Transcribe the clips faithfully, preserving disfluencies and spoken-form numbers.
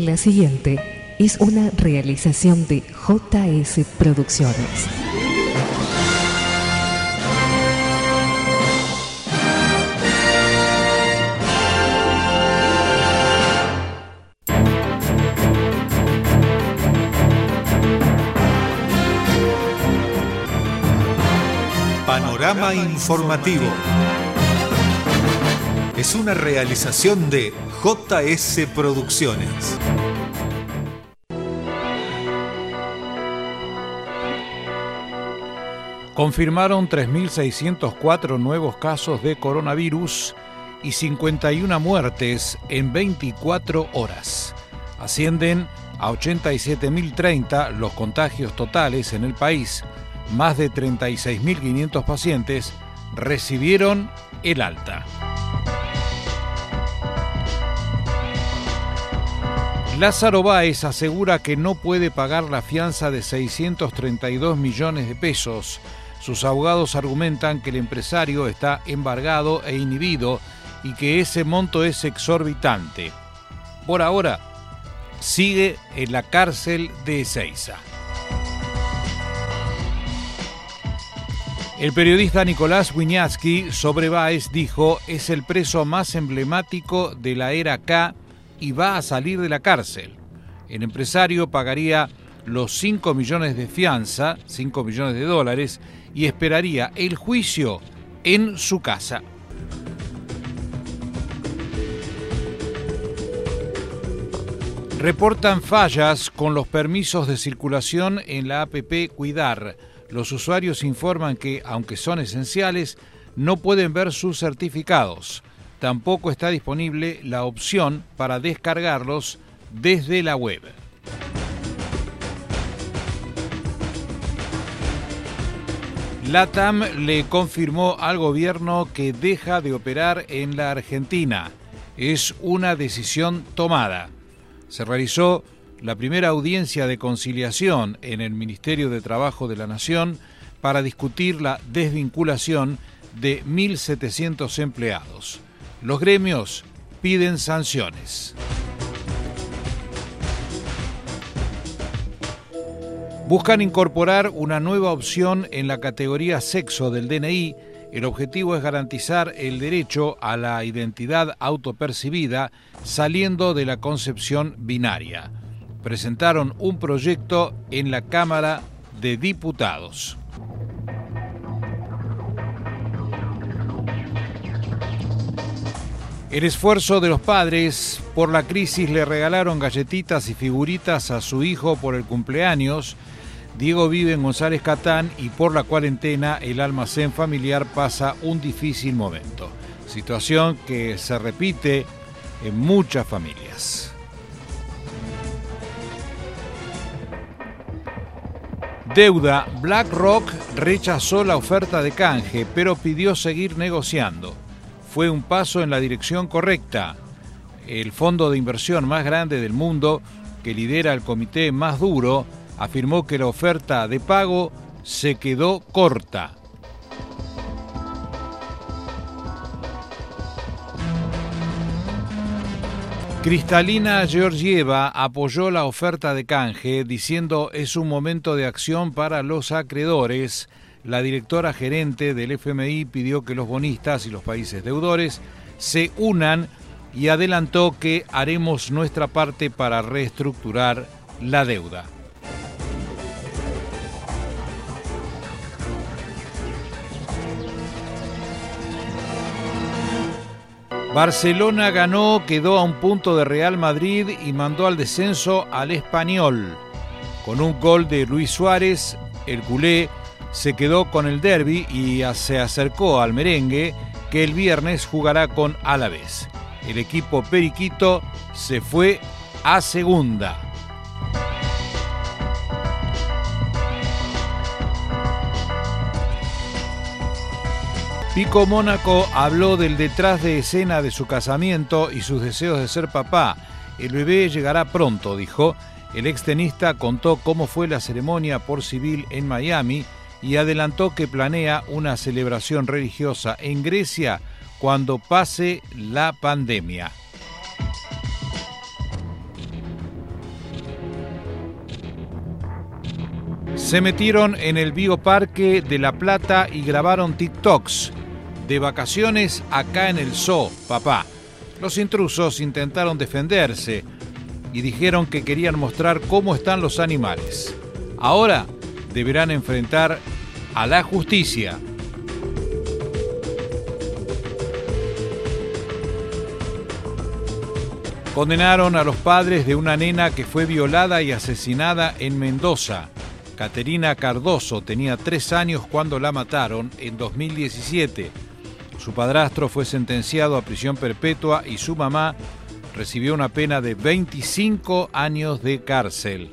La siguiente es una realización de J S Producciones. Panorama informativo. Es una realización de J S Producciones. Confirmaron tres mil seiscientos cuatro nuevos casos de coronavirus y cincuenta y una muertes en veinticuatro horas. Ascienden a ochenta y siete mil treinta los contagios totales en el país. Más de treinta y seis mil quinientos pacientes recibieron el alta. Lázaro Báez asegura que no puede pagar la fianza de seiscientos treinta y dos millones de pesos. Sus abogados argumentan que el empresario está embargado e inhibido y que ese monto es exorbitante. Por ahora, sigue en la cárcel de Ezeiza. El periodista Nicolás Wiñaski sobre Báez dijo: es el preso más emblemático de la era K y va a salir de la cárcel. El empresario pagaría los cinco millones de fianza, cinco millones de dólares, y esperaría el juicio en su casa. Reportan fallas con los permisos de circulación en la app Cuidar. Los usuarios informan que, aunque son esenciales, no pueden ver sus certificados. Tampoco está disponible la opción para descargarlos desde la web. LATAM le confirmó al gobierno que deja de operar en la Argentina. Es una decisión tomada. Se realizó la primera audiencia de conciliación en el Ministerio de Trabajo de la Nación para discutir la desvinculación de mil setecientos empleados. Los gremios piden sanciones. Buscan incorporar una nueva opción en la categoría sexo del D N I. El objetivo es garantizar el derecho a la identidad autopercibida saliendo de la concepción binaria. Presentaron un proyecto en la Cámara de Diputados. El esfuerzo de los padres por la crisis: le regalaron galletitas y figuritas a su hijo por el cumpleaños. Diego vive en González Catán y por la cuarentena el almacén familiar pasa un difícil momento. Situación que se repite en muchas familias. Deuda. BlackRock rechazó la oferta de canje, pero pidió seguir negociando. Fue un paso en la dirección correcta. El fondo de inversión más grande del mundo, que lidera el comité más duro, afirmó que la oferta de pago se quedó corta. Kristalina Georgieva apoyó la oferta de canje, diciendo: es un momento de acción para los acreedores. La directora gerente del F M I pidió que los bonistas y los países deudores se unan y adelantó que haremos nuestra parte para reestructurar la deuda. Barcelona ganó, quedó a un punto de Real Madrid y mandó al descenso al Español. Con un gol de Luis Suárez, el culé se quedó con el derbi y se acercó al merengue, que el viernes jugará con Alavés. El equipo periquito se fue a segunda. Pico Mónaco habló del detrás de escena de su casamiento y sus deseos de ser papá. El bebé llegará pronto, dijo. El extenista contó cómo fue la ceremonia por civil en Miami y adelantó que planea una celebración religiosa en Grecia cuando pase la pandemia. Se metieron en el bioparque de La Plata y grabaron TikToks. De vacaciones acá en el zoo, papá. Los intrusos intentaron defenderse y dijeron que querían mostrar cómo están los animales. Ahora deberán enfrentar a la justicia. Condenaron a los padres de una nena que fue violada y asesinada en Mendoza. Caterina Cardoso tenía tres años cuando la mataron en dos mil diecisiete. Su padrastro fue sentenciado a prisión perpetua y su mamá recibió una pena de veinticinco años de cárcel.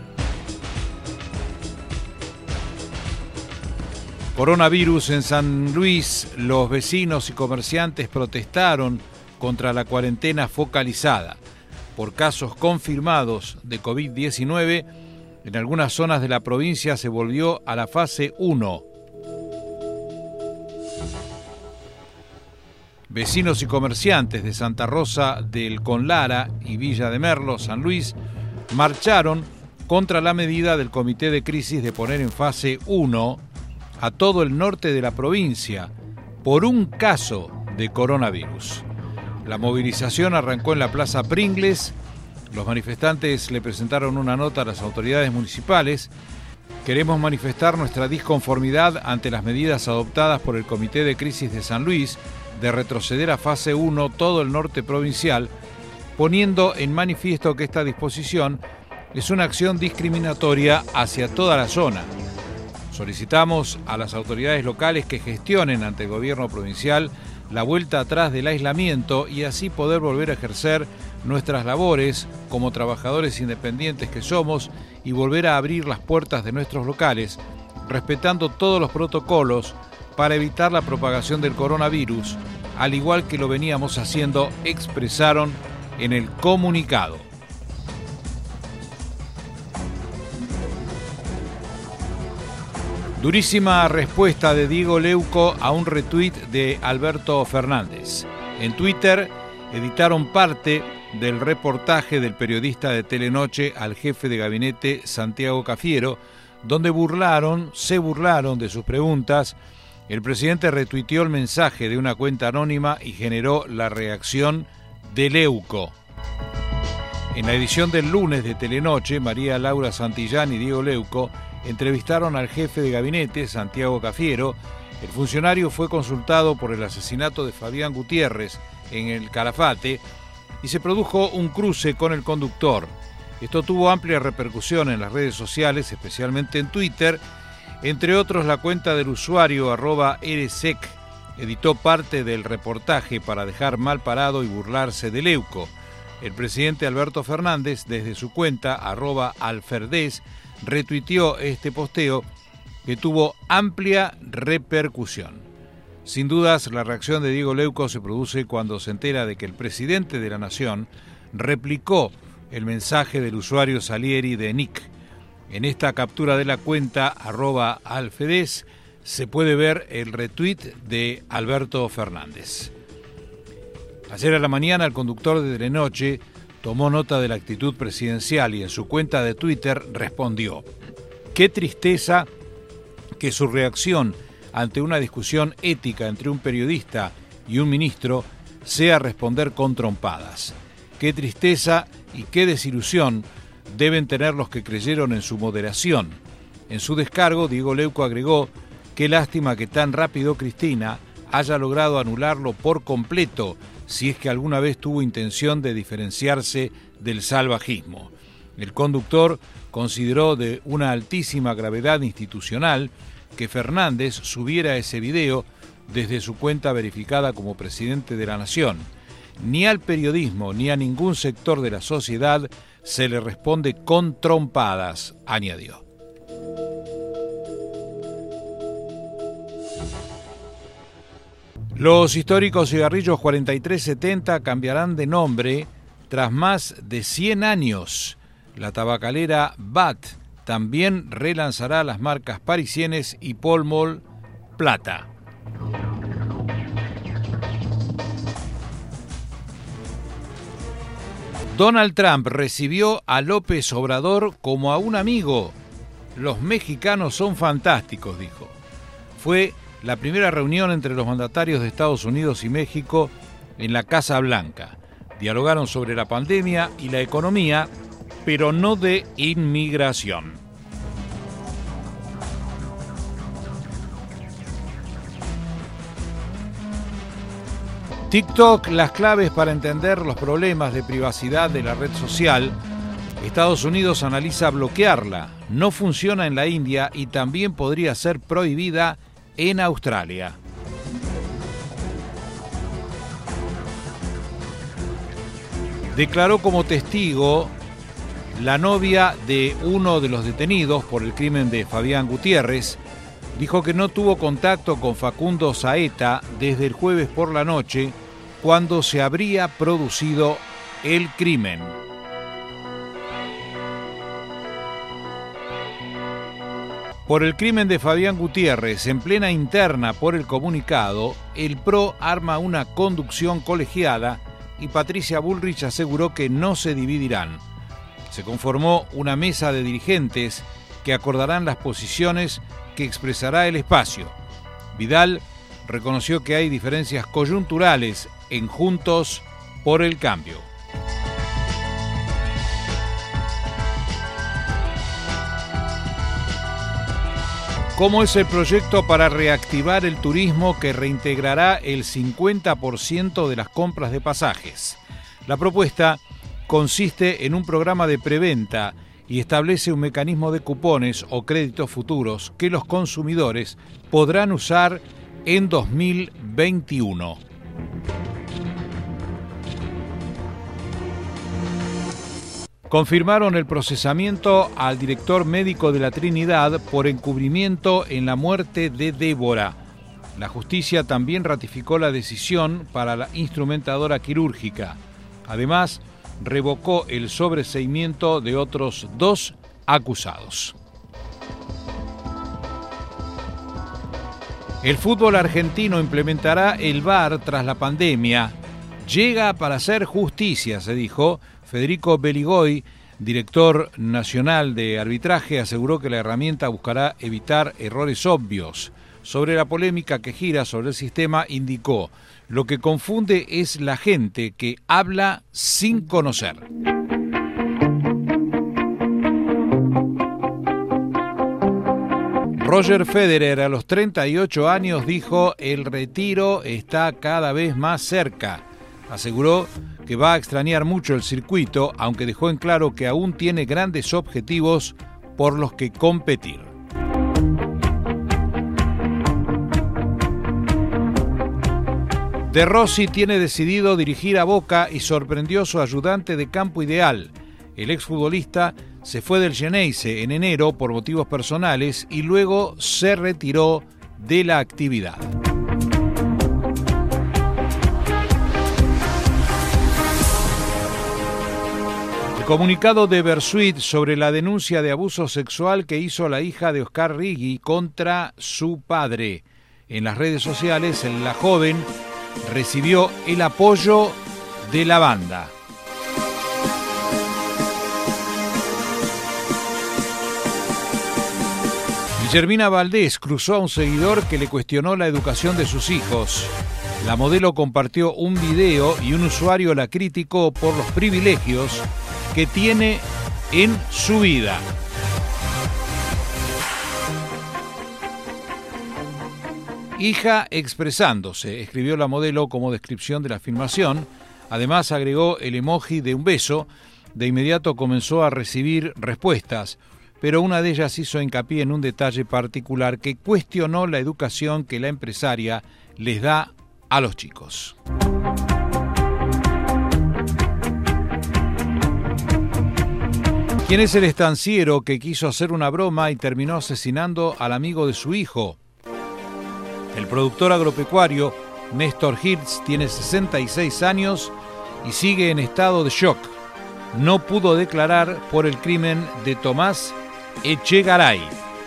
Coronavirus en San Luis. Los vecinos y comerciantes protestaron contra la cuarentena focalizada. Por casos confirmados de COVID diecinueve, en algunas zonas de la provincia se volvió a la fase uno. Vecinos y comerciantes de Santa Rosa del Conlara y Villa de Merlo, San Luis, marcharon contra la medida del Comité de Crisis de poner en fase uno a todo el norte de la provincia por un caso de coronavirus. La movilización arrancó en la Plaza Pringles. Los manifestantes le presentaron una nota a las autoridades municipales. Queremos manifestar nuestra disconformidad ante las medidas adoptadas por el Comité de Crisis de San Luis de retroceder a fase uno todo el norte provincial, poniendo en manifiesto que esta disposición es una acción discriminatoria hacia toda la zona. Solicitamos a las autoridades locales que gestionen ante el gobierno provincial la vuelta atrás del aislamiento y así poder volver a ejercer nuestras labores como trabajadores independientes que somos y volver a abrir las puertas de nuestros locales, respetando todos los protocolos para evitar la propagación del coronavirus, al igual que lo veníamos haciendo, expresaron en el comunicado. Durísima respuesta de Diego Leuco a un retweet de Alberto Fernández. En Twitter editaron parte del reportaje del periodista de Telenoche al jefe de gabinete Santiago Cafiero, donde burlaron, se burlaron de sus preguntas. El presidente retuiteó el mensaje de una cuenta anónima y generó la reacción de Leuco. En la edición del lunes de Telenoche, María Laura Santillán y Diego Leuco entrevistaron al jefe de gabinete, Santiago Cafiero. El funcionario fue consultado por el asesinato de Fabián Gutiérrez en el Calafate y se produjo un cruce con el conductor. Esto tuvo amplia repercusión en las redes sociales, especialmente en Twitter. Entre otros, la cuenta del usuario arroba eresec editó parte del reportaje para dejar mal parado y burlarse de Leuco. El presidente Alberto Fernández, desde su cuenta arroba alferdez, retuiteó este posteo que tuvo amplia repercusión. Sin dudas, la reacción de Diego Leuco se produce cuando se entera de que el presidente de la Nación replicó el mensaje del usuario Salieri de Nick. En esta captura de la cuenta arroba alfedez se puede ver el retweet de Alberto Fernández. Ayer a la mañana el conductor de Telenoche tomó nota de la actitud presidencial y en su cuenta de Twitter respondió: qué tristeza que su reacción ante una discusión ética entre un periodista y un ministro sea responder con trompadas. Qué tristeza y qué desilusión deben tener los que creyeron en su moderación. En su descargo, Diego Leuco agregó: qué lástima que tan rápido Cristina haya logrado anularlo por completo, si es que alguna vez tuvo intención de diferenciarse del salvajismo. El conductor consideró de una altísima gravedad institucional que Fernández subiera ese video desde su cuenta verificada como presidente de la Nación. Ni al periodismo ni a ningún sector de la sociedad se le responde con trompadas, añadió. Los históricos cigarrillos cuarenta y tres setenta cambiarán de nombre tras más de cien años. La tabacalera B A T también relanzará las marcas Parisienes y Pall Mall Plata. Donald Trump recibió a López Obrador como a un amigo. Los mexicanos son fantásticos, dijo. Fue la primera reunión entre los mandatarios de Estados Unidos y México en la Casa Blanca. Dialogaron sobre la pandemia y la economía, pero no de inmigración. TikTok, las claves para entender los problemas de privacidad de la red social. Estados Unidos analiza bloquearla. No funciona en la India y también podría ser prohibida en Australia. Declaró como testigo la novia de uno de los detenidos por el crimen de Fabián Gutiérrez. Dijo que no tuvo contacto con Facundo Saeta desde el jueves por la noche, cuando se habría producido el crimen. Por el crimen de Fabián Gutiérrez, en plena interna por el comunicado, el P R O arma una conducción colegiada y Patricia Bullrich aseguró que no se dividirán. Se conformó una mesa de dirigentes que acordarán las posiciones que expresará el espacio. Vidal reconoció que hay diferencias coyunturales en Juntos por el Cambio. ¿Cómo es el proyecto para reactivar el turismo que reintegrará el cincuenta por ciento de las compras de pasajes? La propuesta consiste en un programa de preventa y establece un mecanismo de cupones o créditos futuros que los consumidores podrán usar en dos mil veintiuno. Confirmaron el procesamiento al director médico de la Trinidad por encubrimiento en la muerte de Débora. La justicia también ratificó la decisión para la instrumentadora quirúrgica. Además, revocó el sobreseimiento de otros dos acusados. El fútbol argentino implementará el V A R tras la pandemia. Llega para hacer justicia, se dijo. Federico Beligoy, director nacional de arbitraje, aseguró que la herramienta buscará evitar errores obvios. Sobre la polémica que gira sobre el sistema, indicó: lo que confunde es la gente que habla sin conocer. Roger Federer, a los treinta y ocho años, dijo: el retiro está cada vez más cerca. Aseguró que va a extrañar mucho el circuito, aunque dejó en claro que aún tiene grandes objetivos por los que competir. De Rossi tiene decidido dirigir a Boca y sorprendió a su ayudante de campo ideal. El exfutbolista se fue del Geneise en enero por motivos personales y luego se retiró de la actividad. El comunicado de Bersuit sobre la denuncia de abuso sexual que hizo la hija de Oscar Riggi contra su padre. En las redes sociales, la joven recibió el apoyo de la banda. Guillermina Valdés cruzó a un seguidor que le cuestionó la educación de sus hijos. La modelo compartió un video y un usuario la criticó por los privilegios que tiene en su vida. Hija expresándose, escribió la modelo como descripción de la filmación. Además agregó el emoji de un beso. De inmediato comenzó a recibir respuestas, pero una de ellas hizo hincapié en un detalle particular que cuestionó la educación que la empresaria les da a los chicos. ¿Quién es el estanciero que quiso hacer una broma y terminó asesinando al amigo de su hijo? El productor agropecuario Néstor Hirtz tiene sesenta y seis años y sigue en estado de shock. No pudo declarar por el crimen de Tomás Echegaray.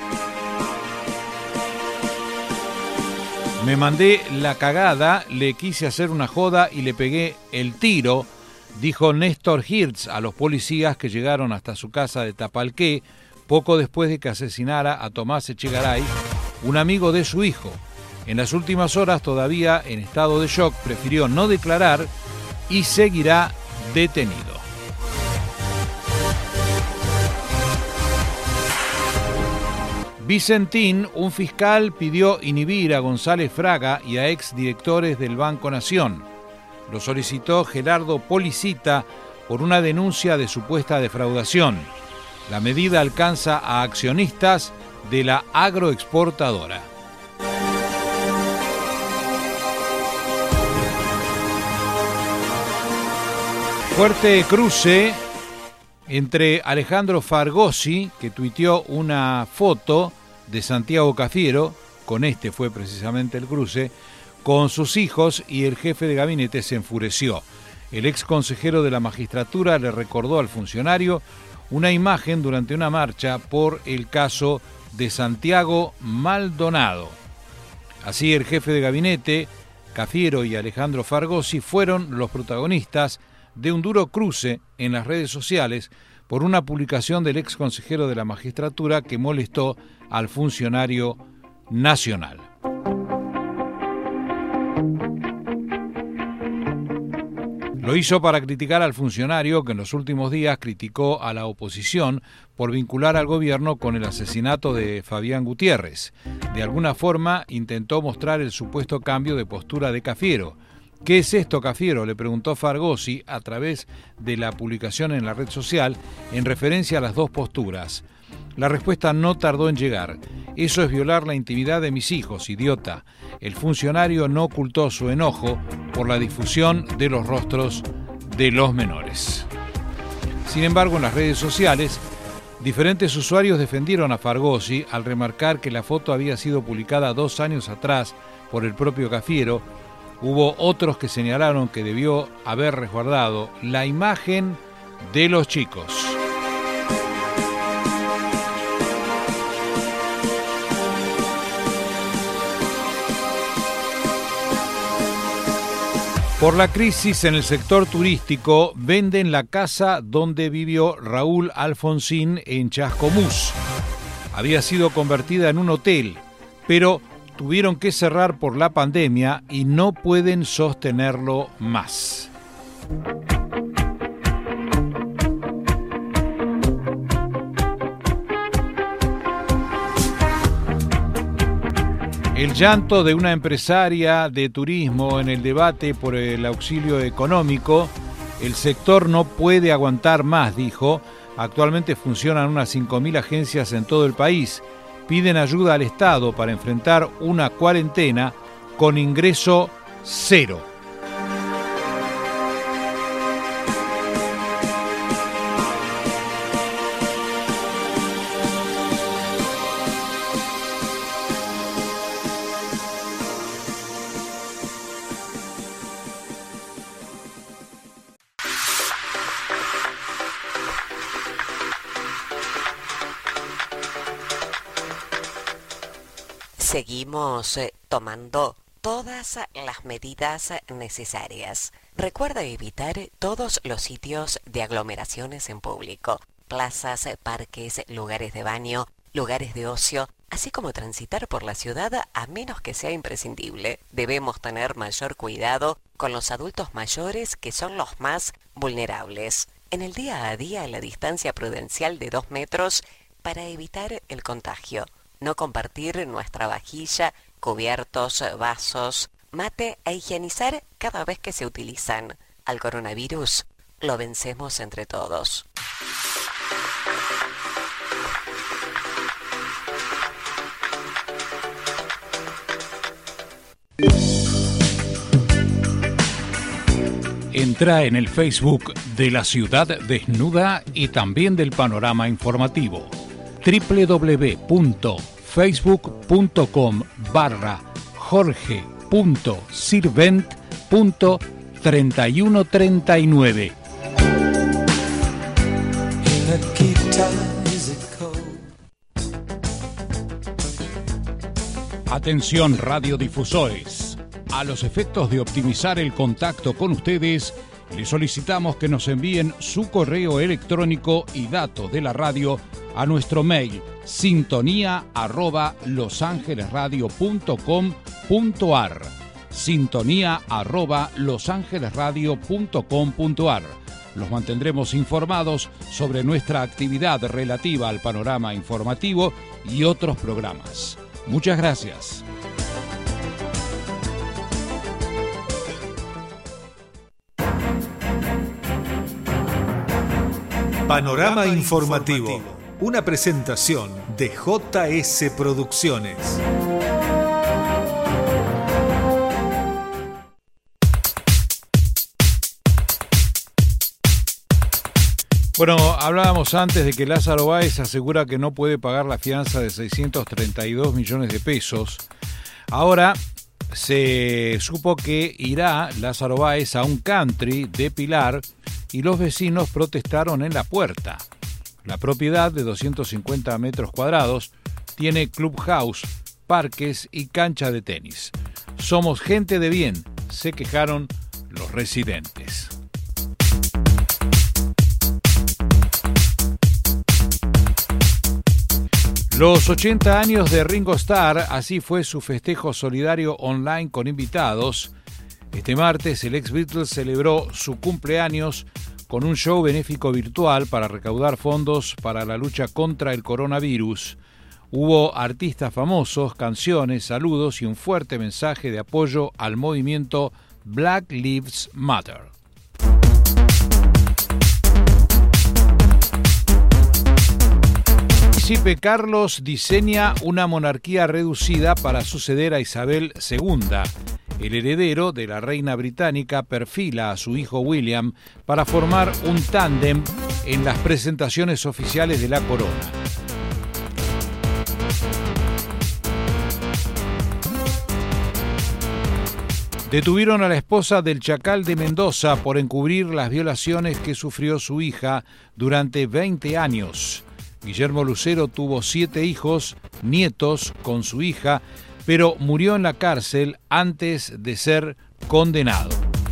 Me mandé la cagada, le quise hacer una joda y le pegué el tiro, dijo Néstor Hirtz a los policías que llegaron hasta su casa de Tapalqué poco después de que asesinara a Tomás Echegaray, un amigo de su hijo. En las últimas horas, todavía en estado de shock, prefirió no declarar y seguirá detenido. Vicentín, un fiscal pidió inhibir a González Fraga y a exdirectores del Banco Nación. Lo solicitó Gerardo Policita por una denuncia de supuesta defraudación. La medida alcanza a accionistas de la agroexportadora. Fuerte cruce entre Alejandro Fargosi, que tuiteó una foto de Santiago Cafiero, con este fue precisamente el cruce, con sus hijos, y el jefe de gabinete se enfureció. El ex consejero de la magistratura le recordó al funcionario una imagen durante una marcha por el caso de Santiago Maldonado. Así, el jefe de gabinete, Cafiero, y Alejandro Fargosi fueron los protagonistas de un duro cruce en las redes sociales por una publicación del ex consejero de la magistratura que molestó al funcionario nacional. Lo hizo para criticar al funcionario que en los últimos días criticó a la oposición por vincular al gobierno con el asesinato de Fabián Gutiérrez. De alguna forma intentó mostrar el supuesto cambio de postura de Cafiero. ¿Qué es esto, Cafiero?, le preguntó Fargosi a través de la publicación en la red social en referencia a las dos posturas. La respuesta no tardó en llegar. Eso es violar la intimidad de mis hijos, idiota. El funcionario no ocultó su enojo por la difusión de los rostros de los menores. Sin embargo, en las redes sociales, diferentes usuarios defendieron a Fargosi al remarcar que la foto había sido publicada dos años atrás por el propio Cafiero. Hubo otros que señalaron que debió haber resguardado la imagen de los chicos. Por la crisis en el sector turístico, venden la casa donde vivió Raúl Alfonsín en Chascomús. Había sido convertida en un hotel, pero tuvieron que cerrar por la pandemia y no pueden sostenerlo más. El llanto de una empresaria de turismo en el debate por el auxilio económico. El sector no puede aguantar más, dijo. Actualmente funcionan unas cinco mil agencias en todo el país. Piden ayuda al Estado para enfrentar una cuarentena con ingreso cero. Seguimos eh, tomando todas las medidas necesarias. Recuerda evitar todos los sitios de aglomeraciones en público, plazas, parques, lugares de baño, lugares de ocio, así como transitar por la ciudad a menos que sea imprescindible. Debemos tener mayor cuidado con los adultos mayores, que son los más vulnerables. En el día a día, la distancia prudencial de dos metros para evitar el contagio. No compartir nuestra vajilla, cubiertos, vasos, mate e higienizar cada vez que se utilizan. Al coronavirus lo vencemos entre todos. Entra en el Facebook de La Ciudad Desnuda y también del Panorama Informativo. doble u doble u doble u punto facebook punto com barra jorge punto sirvent punto treinta y uno treinta y nueve. Atención, radiodifusores. A los efectos de optimizar el contacto con ustedes, Les solicitamos que nos envíen su correo electrónico y datos de la radio a nuestro mail sintonía arroba losangelesradio punto com punto ar sintonía arroba losangelesradio punto com punto ar. Los mantendremos informados sobre nuestra actividad relativa al panorama informativo y otros programas. Muchas gracias. Panorama informativo, una presentación de J S Producciones. Bueno, hablábamos antes de que Lázaro Báez asegura que no puede pagar la fianza de seiscientos treinta y dos millones de pesos. Ahora se supo que irá Lázaro Báez a un country de Pilar y los vecinos protestaron en la puerta. La propiedad de doscientos cincuenta metros cuadrados tiene clubhouse, parques y cancha de tenis. Somos gente de bien, se quejaron los residentes. Los ochenta años de Ringo Starr, así fue su festejo solidario online con invitados. Este martes el ex Beatles celebró su cumpleaños con un show benéfico virtual para recaudar fondos para la lucha contra el coronavirus. Hubo artistas famosos, canciones, saludos y un fuerte mensaje de apoyo al movimiento Black Lives Matter. El príncipe Carlos diseña una monarquía reducida para suceder a Isabel segunda. El heredero de la reina británica perfila a su hijo William para formar un tándem en las presentaciones oficiales de la corona. Detuvieron a la esposa del Chacal de Mendoza por encubrir las violaciones que sufrió su hija durante veinte años. Guillermo Lucero tuvo siete hijos, nietos con su hija, pero murió en la cárcel antes de ser condenado.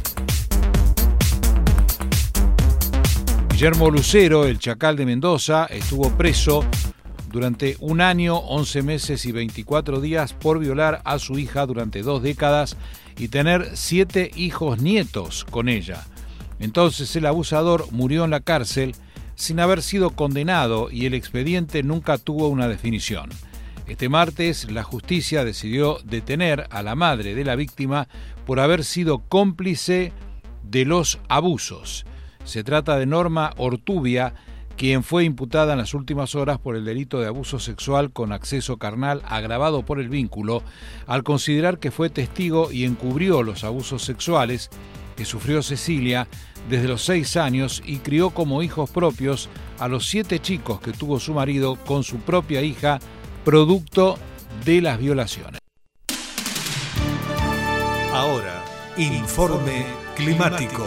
Guillermo Lucero, el Chacal de Mendoza, estuvo preso durante un año, once meses y veinticuatro días por violar a su hija durante dos décadas y tener siete hijos nietos con ella. Entonces el abusador murió en la cárcel sin haber sido condenado y el expediente nunca tuvo una definición. Este martes, la justicia decidió detener a la madre de la víctima por haber sido cómplice de los abusos. Se trata de Norma Ortubia, quien fue imputada en las últimas horas por el delito de abuso sexual con acceso carnal agravado por el vínculo, al considerar que fue testigo y encubrió los abusos sexuales que sufrió Cecilia desde los seis años y crió como hijos propios a los siete chicos que tuvo su marido con su propia hija, producto de las violaciones. Ahora, informe climático.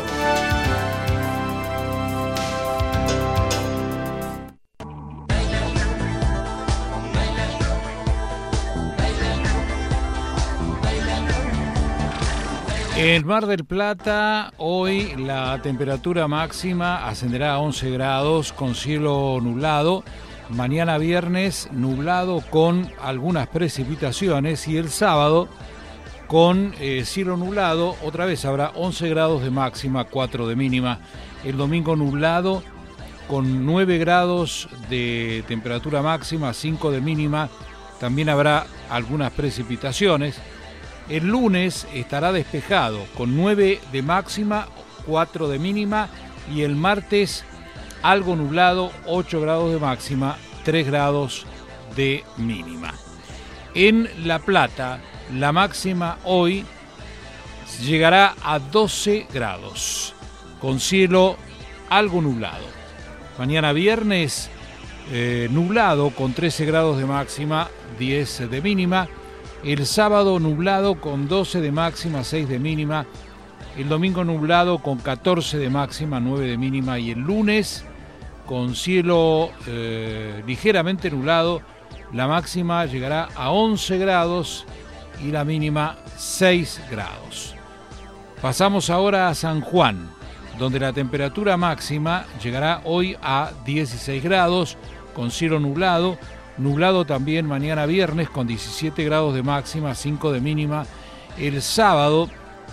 En Mar del Plata, hoy la temperatura máxima ascenderá a once grados con cielo nublado. Mañana viernes nublado con algunas precipitaciones y el sábado con eh, cielo nublado. Otra vez habrá once grados de máxima, cuatro de mínima. El domingo nublado con nueve grados de temperatura máxima, cinco de mínima. También habrá algunas precipitaciones. El lunes estará despejado con nueve de máxima, cuatro de mínima y el martes algo nublado, ocho grados de máxima, tres grados de mínima. En La Plata, la máxima hoy llegará a doce grados, con cielo algo nublado. Mañana viernes, eh, nublado con trece grados de máxima, diez de mínima. El sábado nublado con doce de máxima, seis de mínima. El domingo nublado con catorce de máxima, nueve de mínima. Y el lunes con cielo eh, ligeramente nublado, la máxima llegará a once grados y la mínima seis grados. Pasamos ahora a San Juan. donde la temperatura máxima llegará hoy a dieciséis grados, con cielo nublado, nublado también mañana viernes con diecisiete grados de máxima, cinco de mínima. El sábado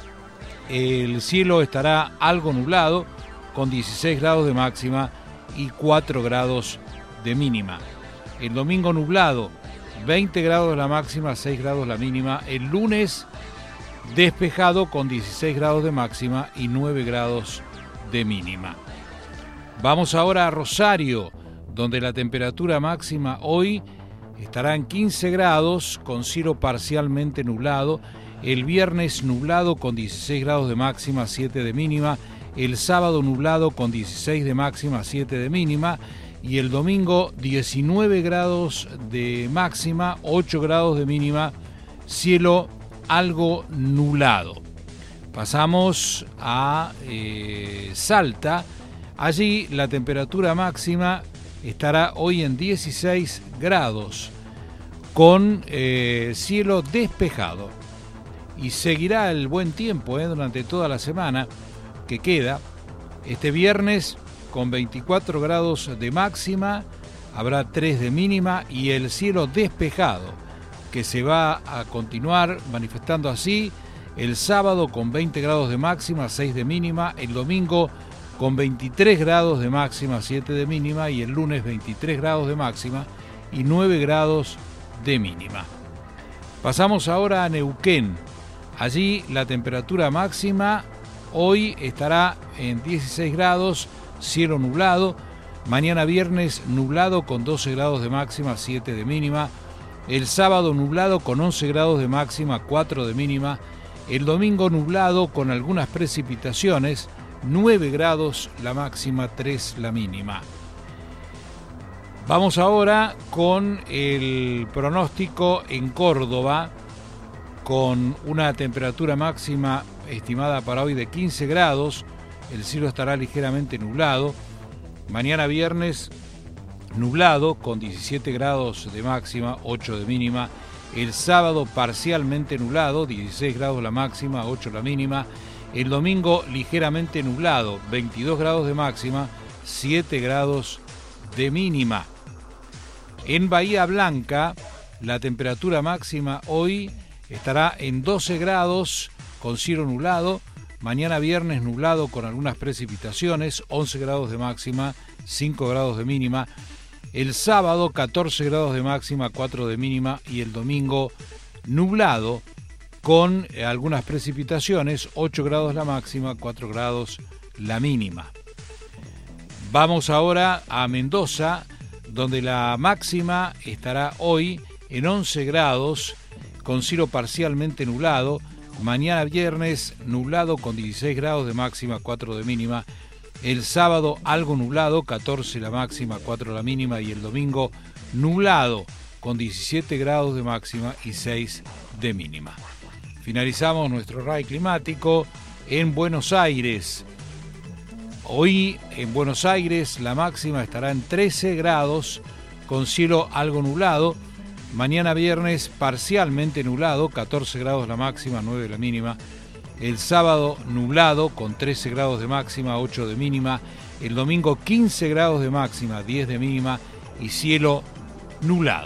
el cielo estará algo nublado, con dieciséis grados de máxima y cuatro grados de mínima. El domingo nublado, veinte grados la máxima, seis grados la mínima. El lunes despejado con dieciséis grados de máxima y nueve grados de mínima. Vamos ahora a Rosario, donde la temperatura máxima hoy estará en quince grados con cielo parcialmente nublado. El viernes nublado con dieciséis grados de máxima, siete de mínima. El sábado nublado con dieciséis de máxima, siete de mínima. Y el domingo diecinueve grados de máxima, ocho grados de mínima, cielo algo nublado. Pasamos a eh, Salta. Allí la temperatura máxima estará hoy en dieciséis grados con eh, cielo despejado. Y seguirá el buen tiempo eh, durante toda la semana que queda. Este viernes con veinticuatro grados de máxima, habrá tres de mínima y el cielo despejado, que se va a continuar manifestando así el sábado con veinte grados de máxima, seis de mínima, el domingo con veintitrés grados de máxima, siete de mínima, y el lunes veintitrés grados de máxima y nueve grados de mínima. Pasamos ahora a Neuquén. Allí la temperatura máxima hoy estará en dieciséis grados, cielo nublado. Mañana viernes nublado con doce grados de máxima, siete de mínima. El sábado nublado con once grados de máxima, cuatro de mínima. El domingo nublado con algunas precipitaciones, nueve grados la máxima, tres la mínima. Vamos ahora con el pronóstico en Córdoba, con una temperatura máxima estimada para hoy de quince grados, el cielo estará ligeramente nublado. Mañana viernes nublado con diecisiete grados de máxima, ocho de mínima. El sábado parcialmente nublado, dieciséis grados la máxima, ocho la mínima. El domingo ligeramente nublado, veintidós grados de máxima, siete grados de mínima. En Bahía Blanca, la temperatura máxima hoy estará en doce grados con cielo nublado. Mañana viernes nublado con algunas precipitaciones, once grados de máxima, cinco grados de mínima. El sábado catorce grados de máxima, cuatro de mínima. Y el domingo nublado con algunas precipitaciones, ocho grados la máxima, cuatro grados la mínima. Vamos ahora a Mendoza, donde la máxima estará hoy en once grados con cielo parcialmente nublado. Mañana viernes nublado con dieciséis grados de máxima, cuatro de mínima. El sábado algo nublado, catorce la máxima, cuatro la mínima. Y el domingo nublado con diecisiete grados de máxima y seis de mínima. Finalizamos nuestro R A I climático en Buenos Aires. Hoy en Buenos Aires la máxima estará en trece grados con cielo algo nublado. Mañana viernes parcialmente nublado, catorce grados la máxima, nueve la mínima. El sábado nublado con trece grados de máxima, ocho de mínima. El domingo quince grados de máxima, diez de mínima y cielo nublado.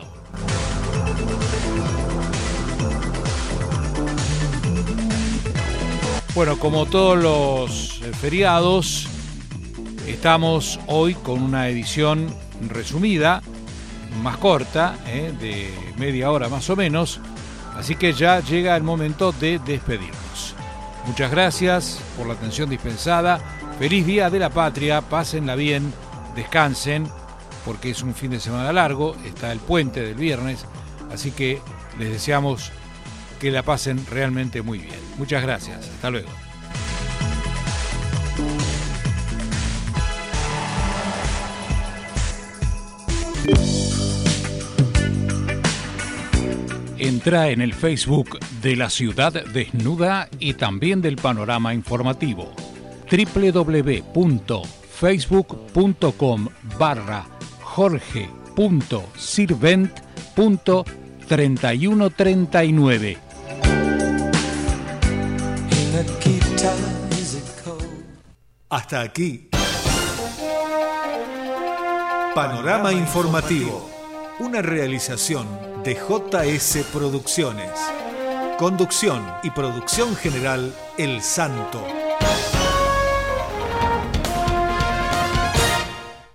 Bueno, como todos los feriados, estamos hoy con una edición resumida, más corta, ¿eh? de media hora más o menos, así que ya llega el momento de despedirnos. Muchas gracias por la atención dispensada, feliz Día de la Patria, pásenla bien, descansen, porque es un fin de semana largo, está el puente del viernes, así que les deseamos que la pasen realmente muy bien. Muchas gracias, hasta luego. Entra en el Facebook de La Ciudad Desnuda y también del Panorama Informativo. doble u doble u doble u punto facebook punto com barra jorge punto sirvent punto treinta y uno treinta y nueve. Hasta aquí. Panorama Informativo, una realización de J S Producciones. Conducción y producción general El Santo.